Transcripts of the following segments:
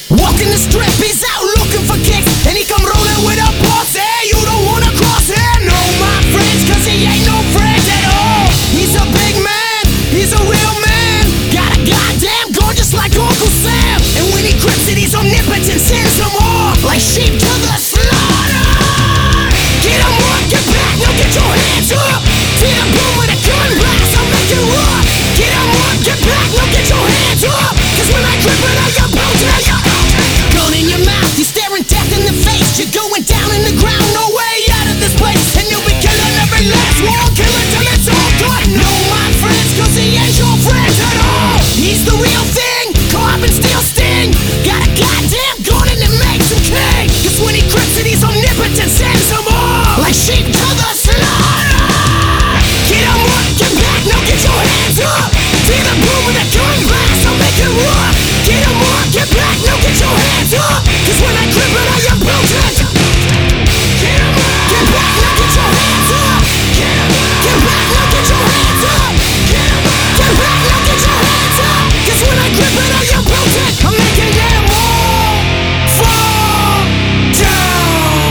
Walking the strip, he's out looking for kicks, and he come rolling with a boss. Hey, you don't wanna cross him, no, my friends, cause he ain't no friend at all. He's a big man, he's a real man, got a goddamn gorgeous like Uncle Sam. And when he grips it, he's omnipotent, sends them all like sheep to the slaughter. Get him up, get back, now get your hands up. See the boom with a gun blast, I'll make it rock. Get him up, get back, now get your hands up. Cause when I grip it, I got bones and I got gun in your mouth, you're staring death in the face. You're going down in the ground, no way out of this place. And you'll be killing every last one, kill it till it's all gone. No, my friends, cause he ain't your friend at all. He's the real thing, carbon steel sting. Got a goddamn gun and it makes him king. Cause when he grips it, he's omnipotent, sends them all like sheep to the slaughter. Get him up, get back, now get your hands up. Feel the boom with a gun blast, I'll make it rock. Get him up, get back, now get your hands up. Cause when I grip it, I am broken. Get him up, get back, now get your hands up. Get him up, get back, now get your hands up. Get him up, get back, now get your hands up. Cause when I grip it, I am broken. I'm making them all fall down.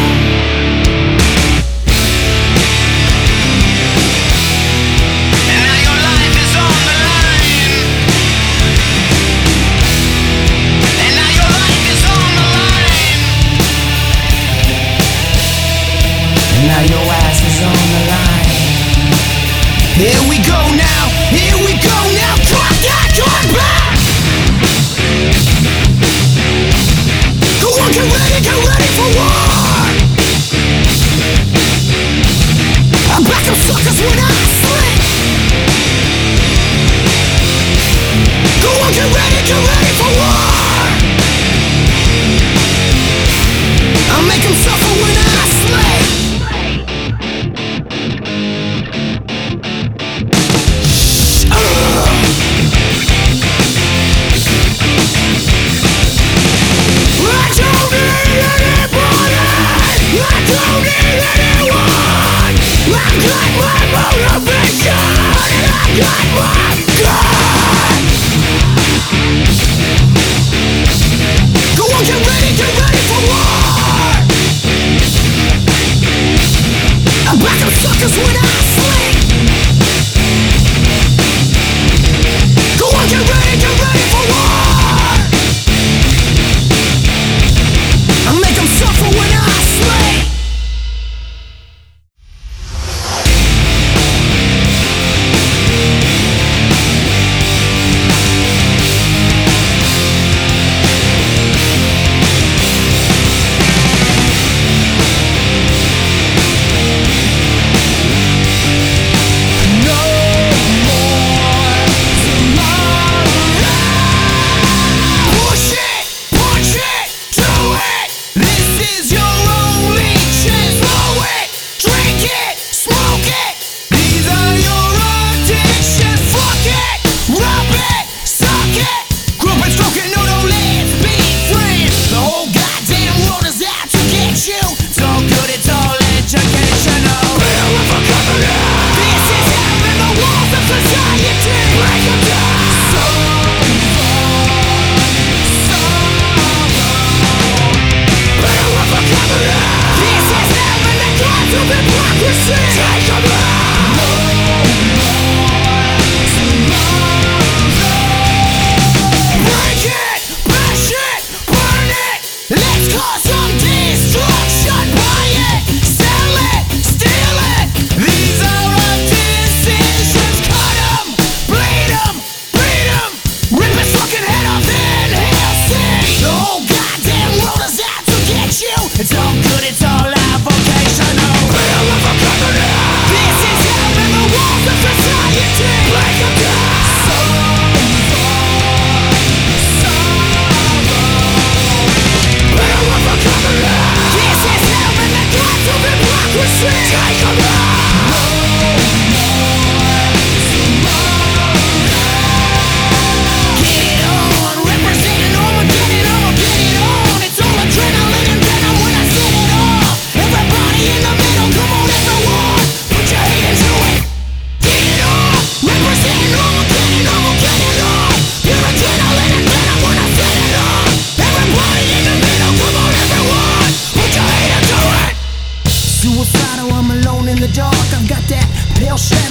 And now your life is on the line. And now your life is on the line. And now your ass is on the line. Here we go now, here we go now. Come back. Go on, get ready for war. I'm back up suckers when I sleep. Go on, get ready for war. I'll make 'em suffer when I slay. I don't need anybody, I don't need anyone. I've got my motivation, and I've got my gun. Go on, get ready for war. I'm back up suckers when I sleep. Go on, get ready for war. I'll make 'em suffer when I slay.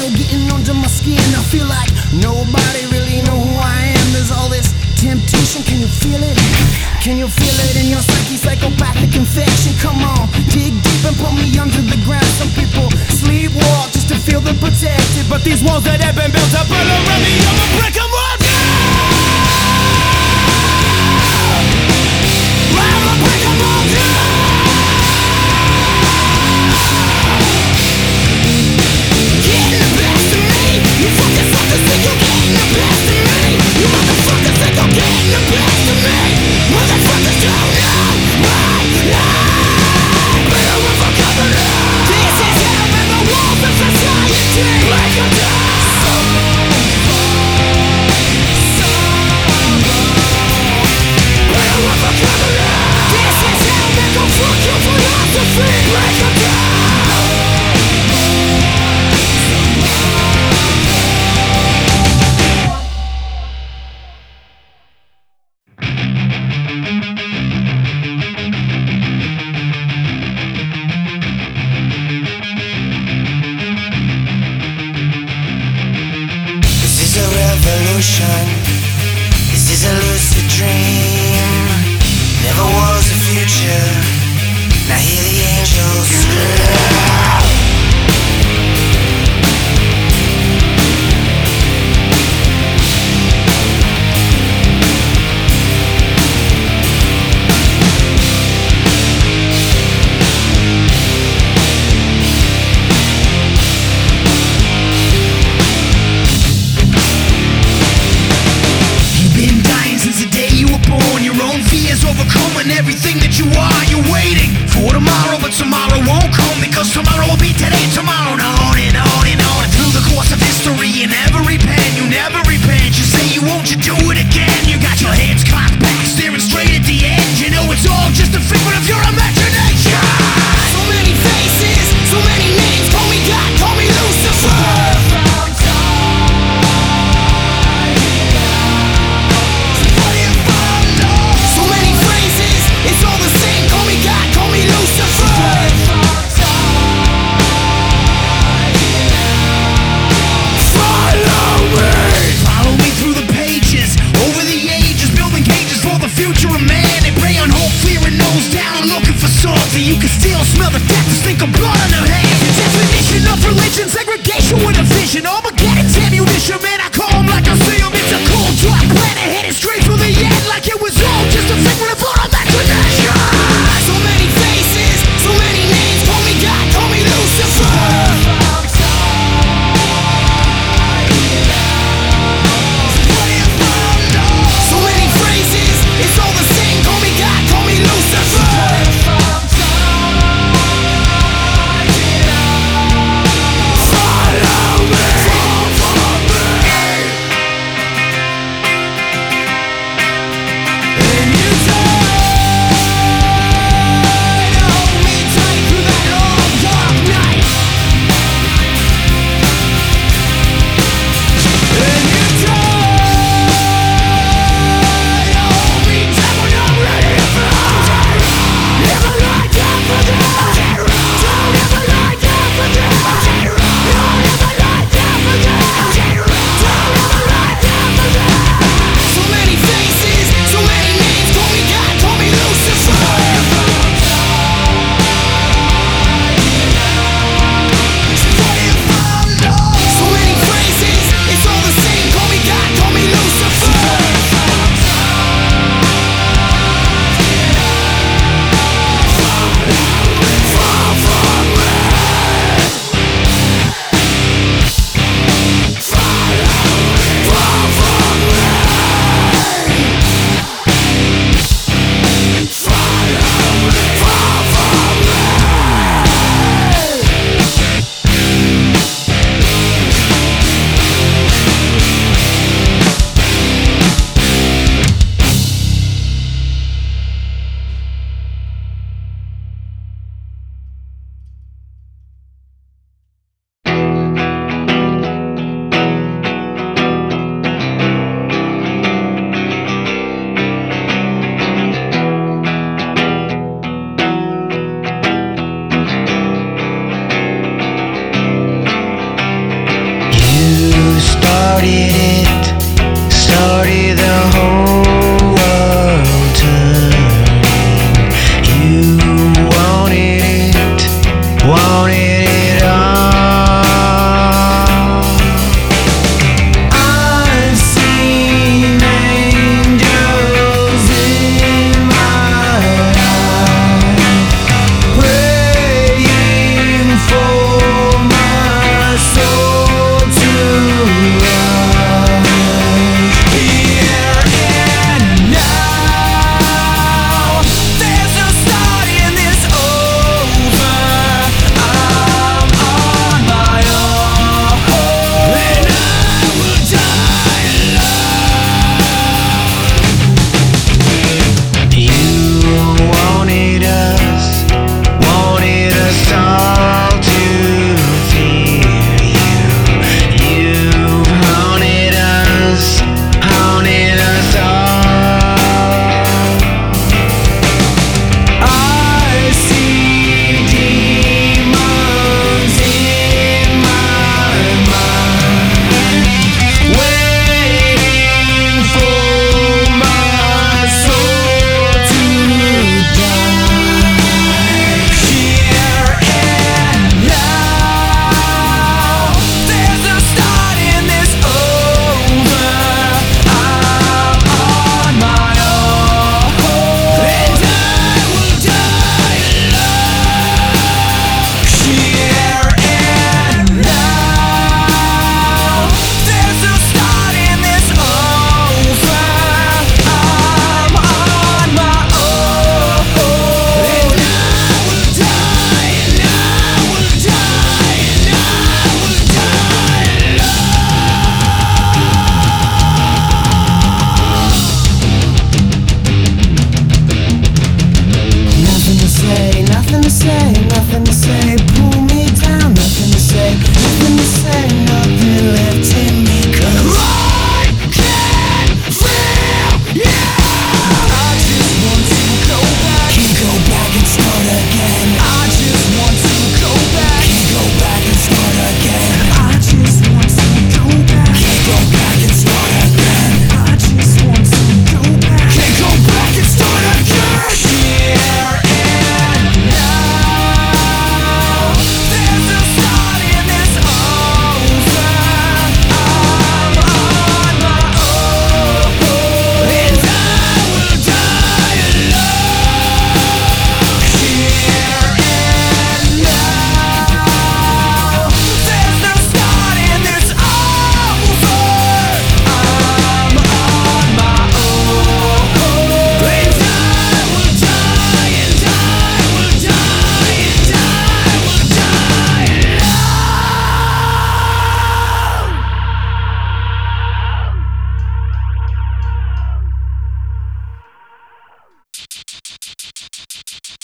still getting under my skin. I feel like nobody really know who I am. There's all this temptation, can you feel it? Can you feel it in your psyche, psychopathic infection? Come on, dig deep and put me under the ground. Some people sleepwalk just to feel they're protected, but these walls that have been built up all around me, I'ma break them all down. I'ma break them all down. Getting the best of me. You fucking suckers think you're getting the best of me. You motherfuckers think you're getting the best of me. Motherfuckers don't know my name. But I'm a fucking love. This is hell and the walls of society. Break them down. So but I'm a fucking love. This is hell and go fuck your philosophy. Break them down. This is a lucid dream. Never was a future. Now hear the angels scream. Overcoming everything that you are, you're waiting for tomorrow, but tomorrow won't come, because tomorrow will be today, tomorrow, and on and on and on. Through the course of history, in every pen, you never repent. You say you won't, you do it again. You got your heads cocked back, staring straight at the end. You know it's all just a figment of your imagination. So many faces, so many names. Call me God, call me Lucifer. It's all the same, call me God, call me Lucifer. Follow me through the pages, over the ages, building cages for the future of man. They prey on hope, fear and nose down, looking for something. You can still smell the death, stink of blood on their hands. Definition of religion, segregation with a vision. Armageddon's ammunition, man, I call them like I see them. It's a cold, dry planet, headed straight for the end, like it was all just a figment of our imagination. So many faces, so many names. Call me God, call me Lucifer. So many phrases, it's all the same. Call me God, call me Lucifer. Follow me.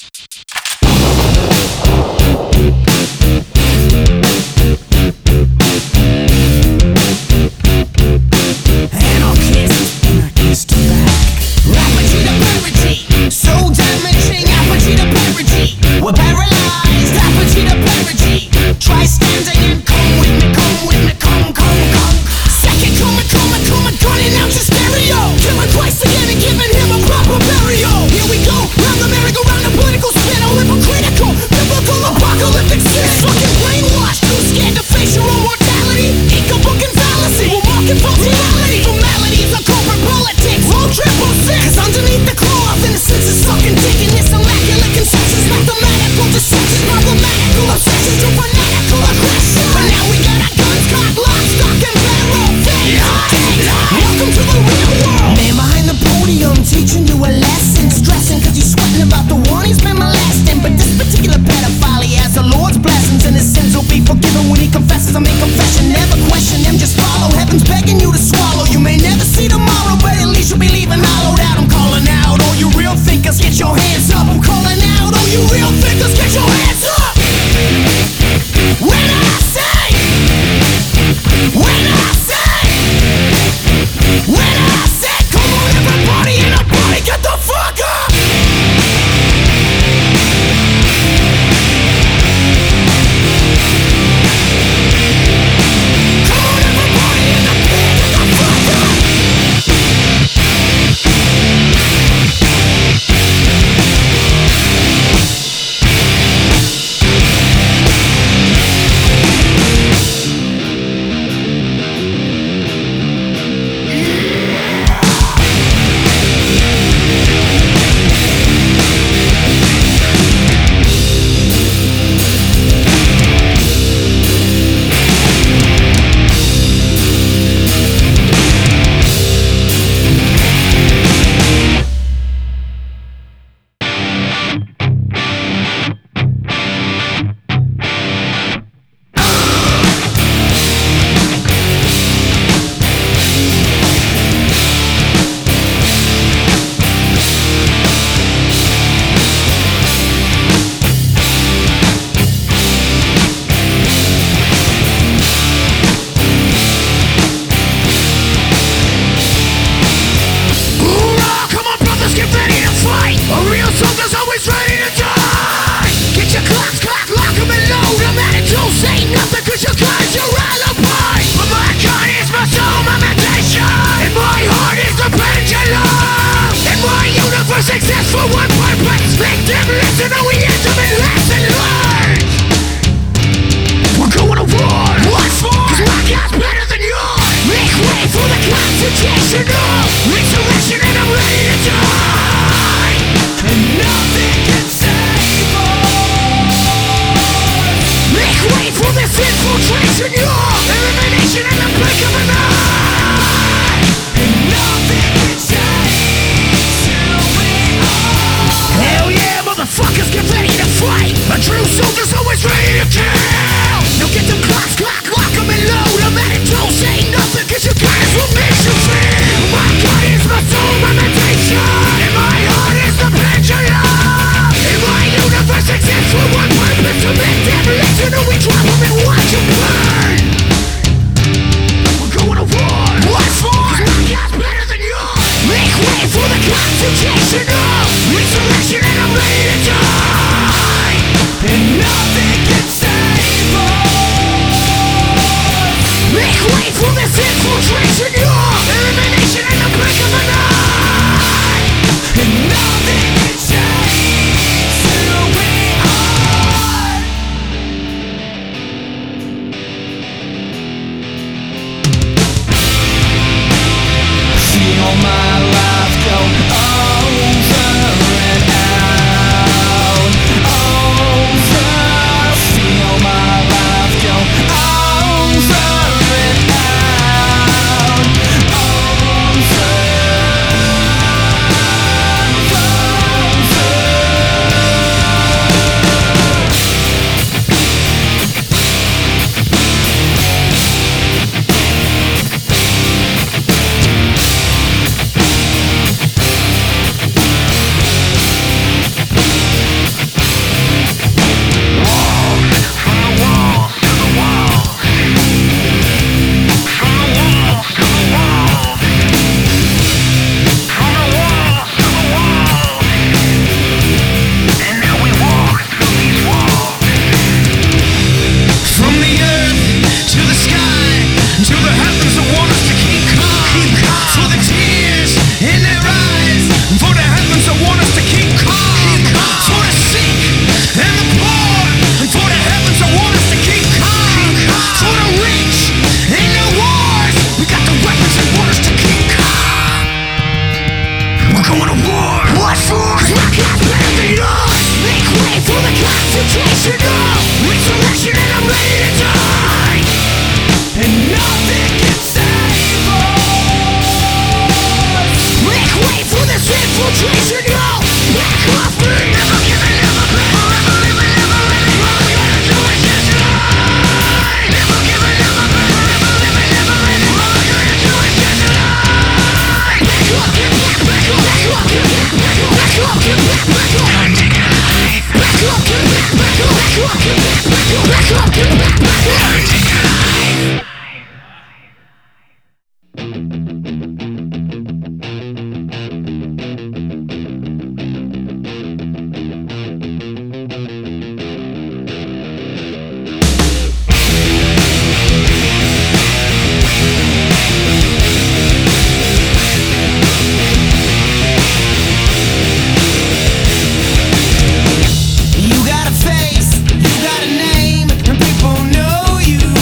Anarchist to back. Apogee to parody, so damaging. Apogee to parody, we're paralyzed. Apogee to parody, try standing and come with me, come. Second coming, gunning out your stereo. Killing Christ again and giving him a proper burial. Here we go, round the merry-go-round, the political spin, all hypocritical, biblical, apocalyptic sin. Fucking brainwashed, too scared to face your own mortality. Ink a book and fallacy, we're walking false reality. Formalities are corporate politics, all triple six. Cause underneath the cloth, innocence is fucking taking this immaculate conceptions. Mathematical deceptions, problematical obsessions to fanatical aggression. But now we got our guns cocked, lock, stock, and barrel. Welcome to the real world. Man behind the podium teaching you a lesson. Stressing cause he's sweating about the one he's been molesting. But this particular pedophile, he has the Lord's blessings, and his sins will be forgiven when he confesses. I make confession, never question them, just follow. Heaven's begging you to swallow. You may never see tomorrow, but at least you'll be leaving hollowed out. I'm calling out, all you real thinkers, get your hands up. I'm calling out, all you real thinkers, get your hands up. When I say, come on everybody in a party, get the fuck up. Come on everybody in the pit, get the fuck up. Exist for one purpose. Make them listen and we intimate lesson learned. We're going to war. What for? Cause my God's better than yours. Make way for the constitutional resurrection and I'm ready to die. And nothing can save us. Make way for this infiltration, your elimination in the blink of an eye. And nothing can save. Hell yeah, motherfuckers, get ready to fight. A true soldier's always ready to kill. Now get them clocks, lock them and load them. And don't say nothing, cause your guys will make you feel. My God is my soul, my meditation. And my heart is the pendulum. And my universe exists for one purpose. To make them listen and we drop them and watch them burn. We're going to war. What for? Cause my God's better than yours. Make way for the constitutional resurrection and I'm ready to die. And nothing can save us. Make way for this infiltration, your elimination in the blink of an eye. And nothing can change who we are. See all my life go over and out. You got a face, you got a name, and people know you.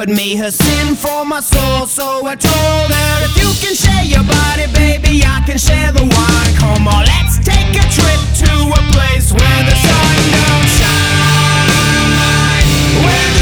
offered me her sin for my soul. So I told her, if you can share your body, baby, I can share the wine. Come on, let's take a trip to a place where the sun don't shine, where